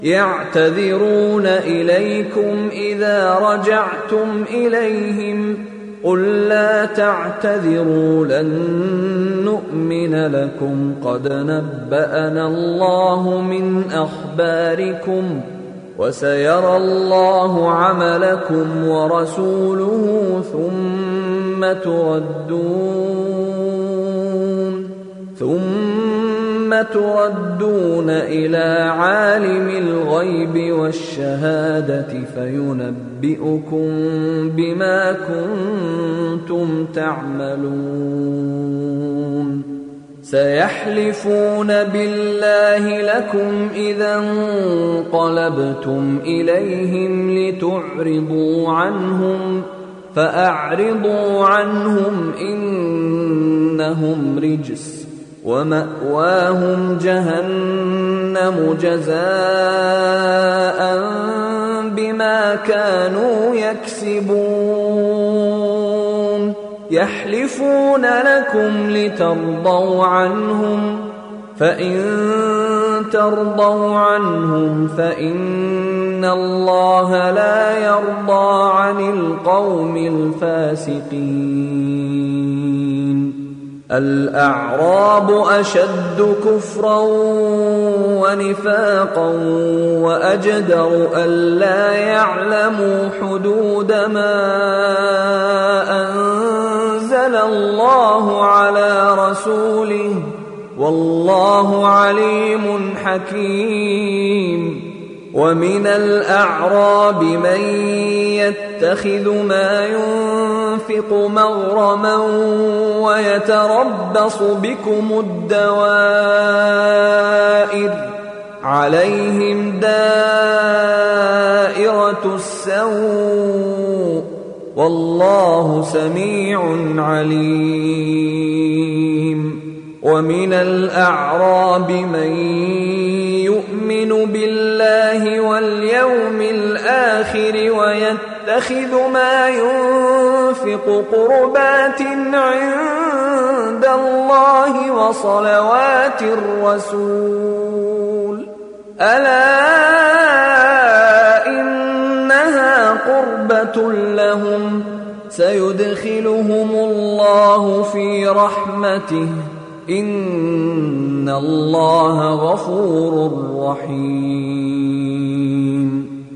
يعتذرون إليكم إذا رجعتم إليهم قل لا تعتذروا لن نؤمن لكم قد نبأنا الله من أخباركم وسيرى الله عملكم ورسوله ثم تردون إلى عالم الغيب والشهادة فينبئكم بما كنتم تعملون سيحلفون بالله لكم إذا انقلبتم إليهم لتعرضوا عنهم فأعرضوا عنهم إنهم رجس ومأواهم جهنم جزاء بما كانوا يكسبون يحلفون لكم لترضوا عنهم فإن ترضوا عنهم فإن الله لا يرضى عن القوم الفاسقين الأعراب أشد كفرا ونفاقا وأجدر ألا يعلموا حدود ما أنزل الله على رسوله والله عليم حكيم ومن الأعراب من يتخذ ما ينفق مغرما ويتربص بكم الدوائر عليهم دائرة السوء والله سميع عليم ومن الأعراب من يؤمن بالله واليوم الآخر ويتخذ ما ينفق قربات عند الله وصلوات الرسول ألا إنها قربة لهم سيدخلهم الله في رحمته إن الله غفور رحيم